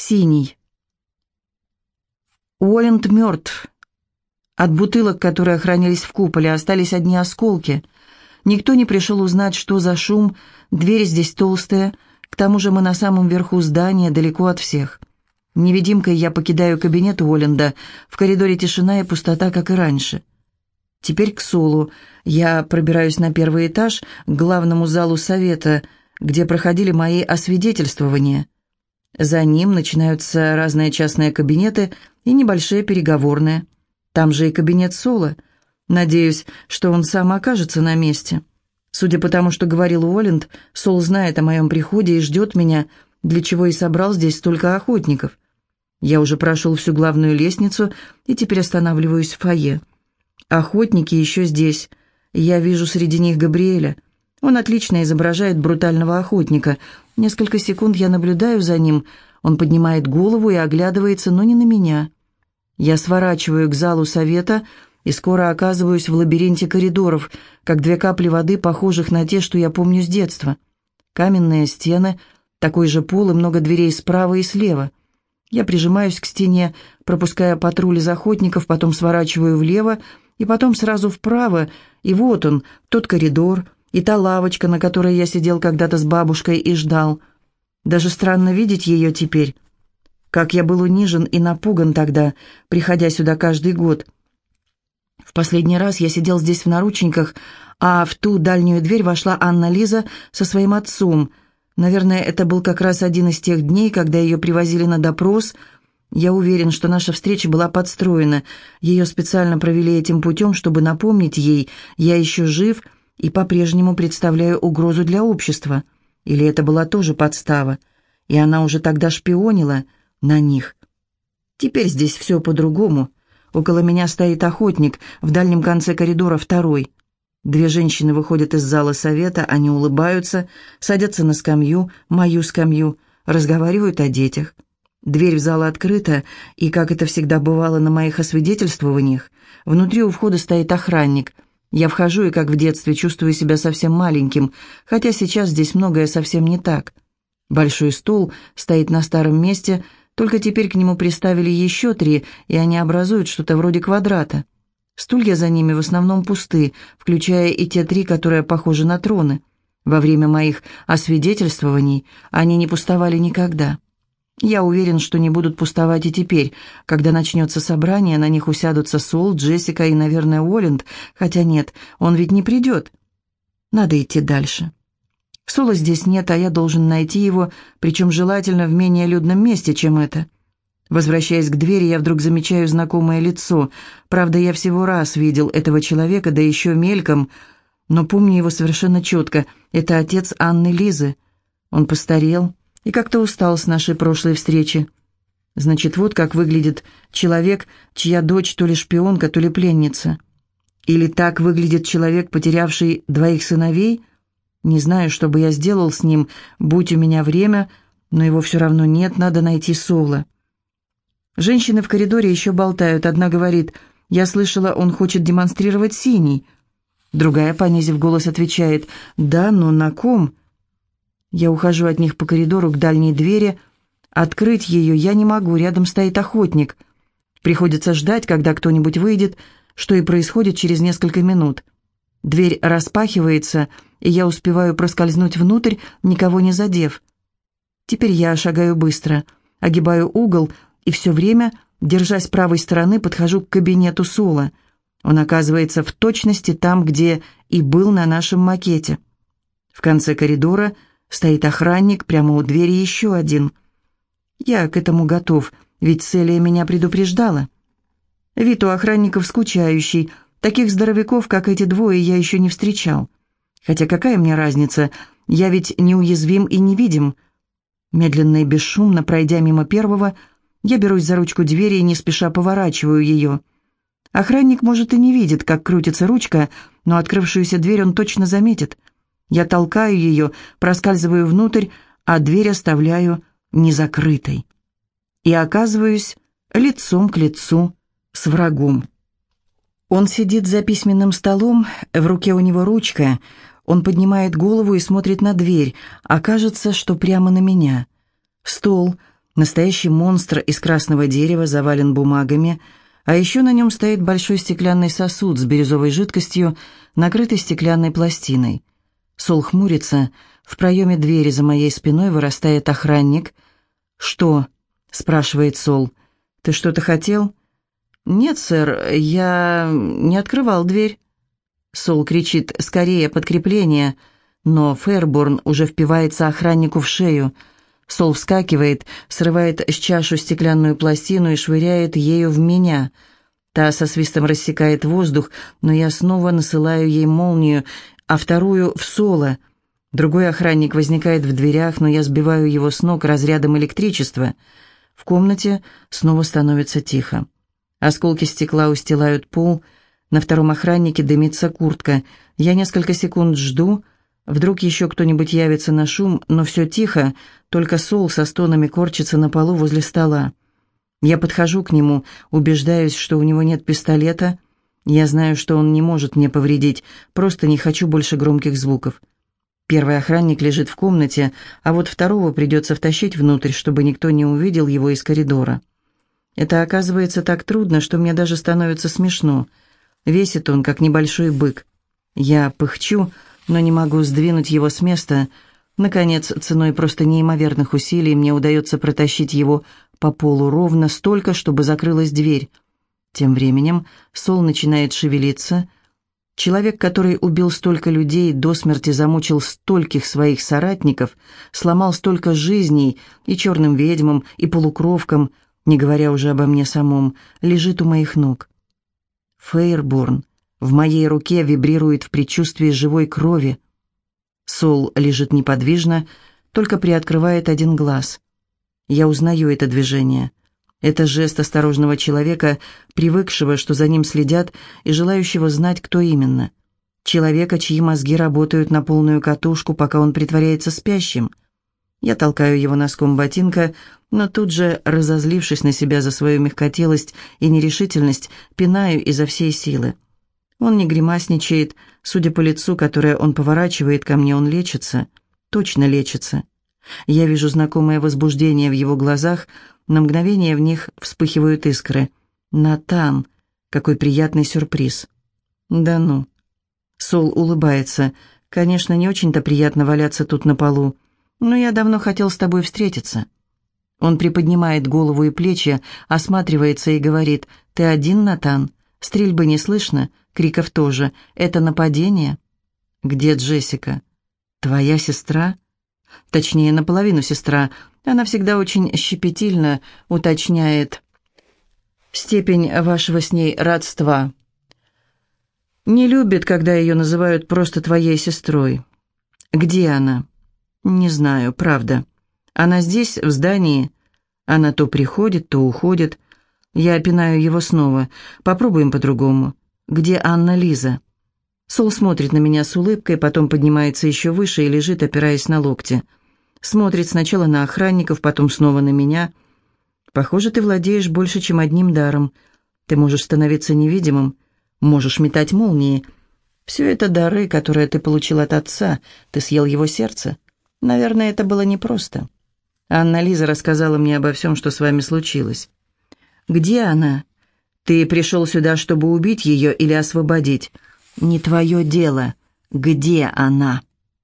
Синий. Уоллент мертв. От бутылок, которые хранились в куполе, остались одни осколки. Никто не пришел узнать, что за шум, дверь здесь толстая, к тому же мы на самом верху здания, далеко от всех. Невидимкой я покидаю кабинет Уолленда, в коридоре тишина и пустота, как и раньше. Теперь к Солу. Я пробираюсь на первый этаж, к главному залу совета, где проходили мои освидетельствования. За ним начинаются разные частные кабинеты и небольшие переговорные. Там же и кабинет Сола. Надеюсь, что он сам окажется на месте. Судя по тому, что говорил Уолленд, Сол знает о моем приходе и ждет меня, для чего и собрал здесь столько охотников. Я уже прошел всю главную лестницу и теперь останавливаюсь в фойе. Охотники еще здесь. Я вижу среди них Габриэля. Он отлично изображает брутального охотника. Несколько секунд я наблюдаю за ним. Он поднимает голову и оглядывается, но не на меня. Я сворачиваю к залу совета и скоро оказываюсь в лабиринте коридоров, как две капли воды, похожих на те, что я помню с детства. Каменные стены, такой же пол и много дверей справа и слева. Я прижимаюсь к стене, пропуская патруль из охотников, потом сворачиваю влево, и потом сразу вправо, и вот он, тот коридор, и та лавочка, на которой я сидел когда-то с бабушкой и ждал. Даже странно видеть ее теперь. Как я был унижен и напуган тогда, приходя сюда каждый год. В последний раз я сидел здесь в наручниках, а в ту дальнюю дверь вошла Анна-Лиза со своим отцом. Наверное, это был как раз один из тех дней, когда ее привозили на допрос. Я уверен, что наша встреча была подстроена. Ее специально провели этим путем, чтобы напомнить ей, я еще жив и по-прежнему представляю угрозу для общества. Или это была тоже подстава, и она уже тогда шпионила на них. Теперь здесь все по-другому. Около меня стоит охотник, в дальнем конце коридора второй. Две женщины выходят из зала совета, они улыбаются, садятся на скамью, мою скамью, разговаривают о детях. Дверь в зал открыта, и, как это всегда бывало на моих освидетельствованиях, внутри у входа стоит охранник. Я вхожу и, как в детстве, чувствую себя совсем маленьким, хотя сейчас здесь многое совсем не так. Большой стол стоит на старом месте, только теперь к нему приставили еще 3, и они образуют что-то вроде квадрата. Стулья за ними в основном пусты, включая и те 3, которые похожи на троны. Во время моих освидетельствований они не пустовали никогда. Я уверен, что не будут пустовать и теперь. Когда начнется собрание, на них усядутся Сол, Джессика и, наверное, Уолленд, хотя нет, он ведь не придет. Надо идти дальше. Сола здесь нет, а я должен найти его, причем желательно в менее людном месте, чем это. Возвращаясь к двери, я вдруг замечаю знакомое лицо. Правда, я всего раз видел этого человека, да еще мельком, но помню его совершенно четко. Это отец Анны-Лизы. Он постарел и как-то устал с нашей прошлой встречи. Значит, вот как выглядит человек, чья дочь то ли шпионка, то ли пленница. Или так выглядит человек, потерявший 2 сыновей? Не знаю, что бы я сделал с ним, будь у меня время, но его все равно нет, надо найти Сола. Женщины в коридоре еще болтают. Одна говорит: «Я слышала, он хочет демонстрировать синий». Другая, понизив голос, отвечает: «Да, но на ком?» Я ухожу от них по коридору к дальней двери. Открыть ее я не могу, рядом стоит охотник. Приходится ждать, когда кто-нибудь выйдет, что и происходит через несколько минут. Дверь распахивается, и я успеваю проскользнуть внутрь, никого не задев. Теперь я шагаю быстро, огибаю угол, и все время, держась правой стороны, подхожу к кабинету Сола. Он оказывается в точности там, где и был на нашем макете. В конце коридора стоит охранник, прямо у двери еще один. Я к этому готов, ведь Селия меня предупреждала. Вид у охранников скучающий, таких здоровяков, как эти двое, я еще не встречал. Хотя какая мне разница, я ведь неуязвим и невидим. Медленно и бесшумно, пройдя мимо первого, я берусь за ручку двери и не спеша поворачиваю ее. Охранник, может, и не видит, как крутится ручка, но открывшуюся дверь он точно заметит. Я толкаю ее, проскальзываю внутрь, а дверь оставляю незакрытой. И оказываюсь лицом к лицу с врагом. Он сидит за письменным столом, в руке у него ручка. Он поднимает голову и смотрит на дверь, а кажется, что прямо на меня. Стол, Настоящий монстр из красного дерева завален бумагами, а еще на нем стоит большой стеклянный сосуд с бирюзовой жидкостью, накрытый стеклянной пластиной. Сол хмурится, в проеме двери за моей спиной вырастает охранник. «Что?» — спрашивает Сол. «Ты что-то хотел?» «Нет, сэр, я не открывал дверь». Сол кричит «Скорее, подкрепление!», но Фейрборн уже впивается охраннику в шею. Сол вскакивает, срывает с чашу стеклянную пластину и швыряет ею в меня. Та со свистом рассекает воздух, но я снова насылаю ей молнию, а вторую в Сола. Другой охранник возникает в дверях, но я сбиваю его с ног разрядом электричества. В комнате снова становится тихо. Осколки стекла устилают пол, на втором охраннике дымится куртка. Я несколько секунд жду, вдруг еще кто-нибудь явится на шум, но все тихо, только Сол со стонами корчится на полу возле стола. Я подхожу к нему, убеждаюсь, что у него нет пистолета. Я знаю, что он не может мне повредить, просто не хочу больше громких звуков. Первый охранник лежит в комнате, а вот второго придется втащить внутрь, чтобы никто не увидел его из коридора. Это оказывается так трудно, что мне даже становится смешно. Весит он, как небольшой бык. Я пыхчу, но не могу сдвинуть его с места. Наконец, ценой просто неимоверных усилий мне удается протащить его по полу ровно столько, чтобы закрылась дверь. Тем временем Сол начинает шевелиться. Человек, который убил столько людей, до смерти замучил стольких своих соратников, сломал столько жизней и черным ведьмам, и полукровкам, не говоря уже обо мне самом, лежит у моих ног. Фейрборн в моей руке вибрирует в предчувствии живой крови. Сол лежит неподвижно, только приоткрывает один глаз. Я узнаю это движение. Это жест осторожного человека, привыкшего, что за ним следят, и желающего знать, кто именно. Человека, чьи мозги работают на полную катушку, пока он притворяется спящим. Я толкаю его носком ботинка, но тут же, разозлившись на себя за свою мягкотелость и нерешительность, пинаю изо всей силы. Он не гримасничает, судя по лицу, которое он поворачивает ко мне, он лечится, точно лечится. Я вижу знакомое возбуждение в его глазах, на мгновение в них вспыхивают искры. «Натан! Какой приятный сюрприз!» «Да ну!» Сол улыбается. «Конечно, не очень-то приятно валяться тут на полу, но я давно хотел с тобой встретиться». Он приподнимает голову и плечи, осматривается и говорит: «Ты один, Натан? Стрельбы не слышно, криков тоже. Это нападение?» «Где Джессика?» «Твоя сестра?» «Точнее, наполовину сестра. Она всегда очень щепетильно уточняет степень вашего с ней родства. Не любит, когда ее называют просто твоей сестрой». «Где она?» «Не знаю, правда. Она здесь, в здании. Она то приходит, то уходит. Я пинаю его снова. Попробуем по-другому. Где Анна-Лиза?» Сол смотрит на меня с улыбкой, потом поднимается еще выше и лежит, опираясь на локти. Смотрит сначала на охранников, потом снова на меня. «Похоже, ты владеешь больше, чем одним даром. Ты можешь становиться невидимым, можешь метать молнии. Все это дары, которые ты получил от отца. Ты съел его сердце. Наверное, это было непросто. Анна-Лиза рассказала мне обо всем, что с вами случилось». «Где она? Ты пришел сюда, чтобы убить ее или освободить?» «Не твое дело. Где она?»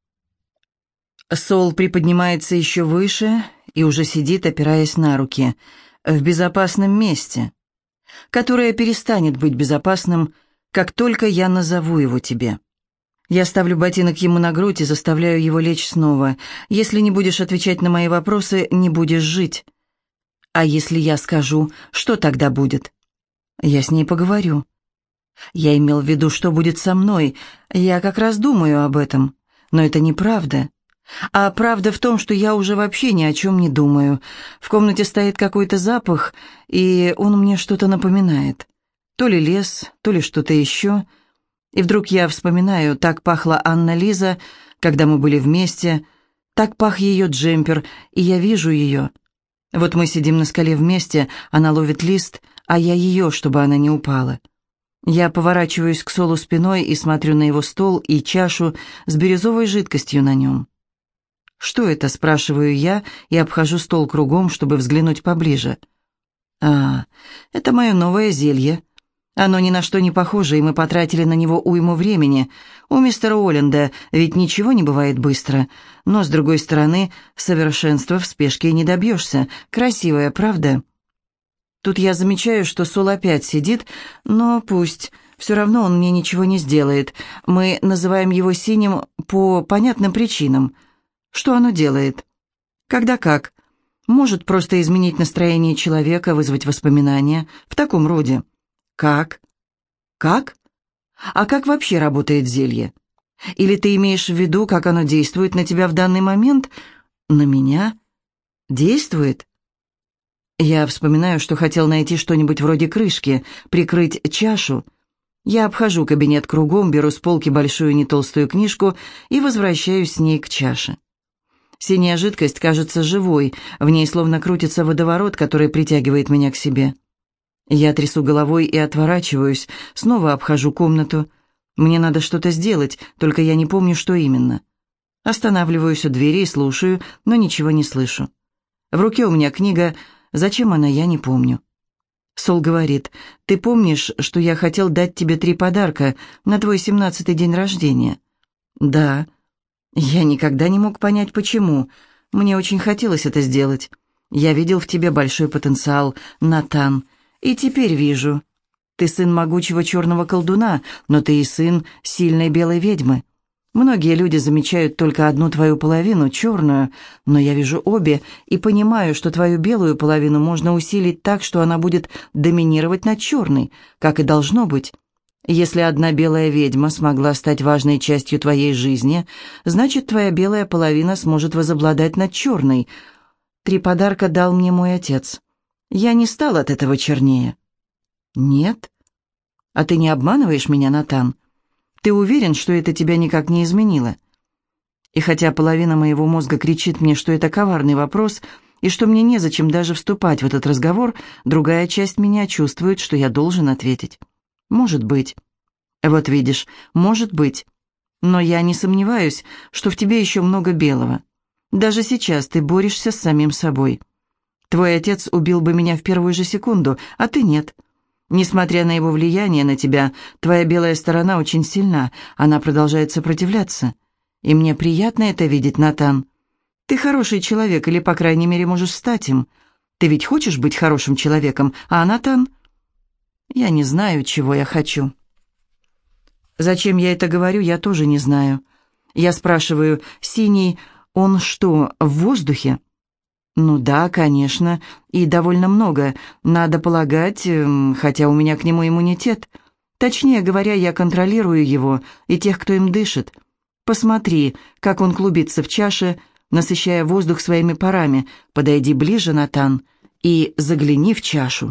Сол приподнимается еще выше и уже сидит, опираясь на руки. «В безопасном месте, которое перестанет быть безопасным, как только я назову его тебе». Я ставлю ботинок ему на грудь и заставляю его лечь снова. «Если не будешь отвечать на мои вопросы, не будешь жить». «А если я скажу, что тогда будет?» «Я с ней поговорю». «Я имел в виду, что будет со мной. Я как раз думаю об этом. Но это неправда. А правда в том, что я уже вообще ни о чем не думаю. В комнате стоит какой-то запах, и он мне что-то напоминает. То ли лес, то ли что-то еще. И вдруг я вспоминаю, так пахла Анна-Лиза, когда мы были вместе, так пах ее джемпер, и я вижу ее. Вот мы сидим на скале вместе, она ловит лист, а я ее, чтобы она не упала. Я поворачиваюсь к Солу спиной и смотрю на его стол и чашу с бирюзовой жидкостью на нем. «Что это?» — спрашиваю я и обхожу стол кругом, чтобы взглянуть поближе. «А, это мое новое зелье. Оно ни на что не похоже, и мы потратили на него уйму времени. У мистера Олленда ведь ничего не бывает быстро. Но, с другой стороны, совершенства в спешке не добьешься. Красивое, правда?» Тут я замечаю, что Сол опять сидит, но пусть. Все равно он мне ничего не сделает. Мы называем его синим по понятным причинам. Что оно делает? Когда как? Может просто изменить настроение человека, вызвать воспоминания. В таком роде. Как? Как? А как вообще работает зелье? Или ты имеешь в виду, как оно действует на тебя в данный момент? На меня? Действует? Я вспоминаю, что хотел найти что-нибудь вроде крышки, прикрыть чашу. Я обхожу кабинет кругом, беру с полки большую нетолстую книжку и возвращаюсь с ней к чаше. Синяя жидкость кажется живой, в ней словно крутится водоворот, который притягивает меня к себе. Я трясу головой и отворачиваюсь, снова обхожу комнату. Мне надо что-то сделать, только я не помню, что именно. Останавливаюсь у двери и слушаю, но ничего не слышу. В руке у меня книга. Зачем она, я не помню. Сол говорит: «Ты помнишь, что я хотел дать тебе 3 подарка на твой 17-й день рождения?» «Да». Я никогда не мог понять, почему. Мне очень хотелось это сделать. Я видел в тебе большой потенциал, Натан, и теперь вижу. Ты сын могучего черного колдуна, но ты и сын сильной белой ведьмы. Многие люди замечают только одну твою половину, черную, но я вижу обе и понимаю, что твою белую половину можно усилить так, что она будет доминировать над черной, как и должно быть. Если одна белая ведьма смогла стать важной частью твоей жизни, значит, твоя белая половина сможет возобладать над черной. 3 подарка дал мне мой отец. Я не стал от этого чернее». «Нет? А ты не обманываешь меня, Натан? Ты уверен, что это тебя никак не изменило?» И хотя половина моего мозга кричит мне, что это коварный вопрос, и что мне незачем даже вступать в этот разговор, другая часть меня чувствует, что я должен ответить. «Может быть». «Вот видишь, может быть. Но я не сомневаюсь, что в тебе еще много белого. Даже сейчас ты борешься с самим собой. Твой отец убил бы меня в первую же секунду, а ты нет. Несмотря на его влияние на тебя, твоя белая сторона очень сильна, она продолжает сопротивляться. И мне приятно это видеть, Натан. Ты хороший человек, или, по крайней мере, можешь стать им. Ты ведь хочешь быть хорошим человеком, а, Натан?» Я не знаю, чего я хочу. Зачем я это говорю, я тоже не знаю. Я спрашиваю: «Синий, он что, в воздухе?» «Ну да, конечно, и довольно много, надо полагать, хотя у меня к нему иммунитет. Точнее говоря, я контролирую его и тех, кто им дышит. Посмотри, как он клубится в чаше, насыщая воздух своими парами. Подойди ближе, Натан, и загляни в чашу».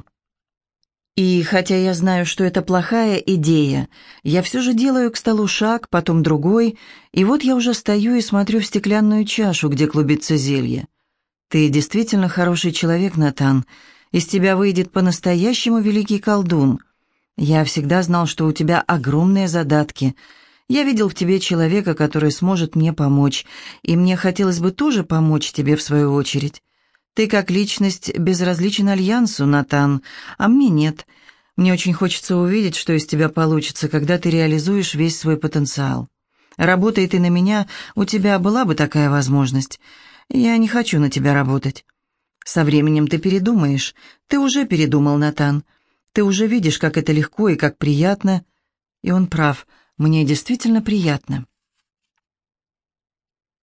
И хотя я знаю, что это плохая идея, я все же делаю к столу шаг, потом другой, и вот я уже стою и смотрю в стеклянную чашу, где клубится зелье. «Ты действительно хороший человек, Натан. Из тебя выйдет по-настоящему великий колдун. Я всегда знал, что у тебя огромные задатки. Я видел в тебе человека, который сможет мне помочь, и мне хотелось бы тоже помочь тебе в свою очередь. Ты как личность безразличен Альянсу, Натан, а мне нет. Мне очень хочется увидеть, что из тебя получится, когда ты реализуешь весь свой потенциал. Работай ты на меня, у тебя была бы такая возможность. Я не хочу на тебя работать. Со временем ты передумаешь. Ты уже передумал, Натан. Ты уже видишь, как это легко и как приятно». И он прав, мне действительно приятно.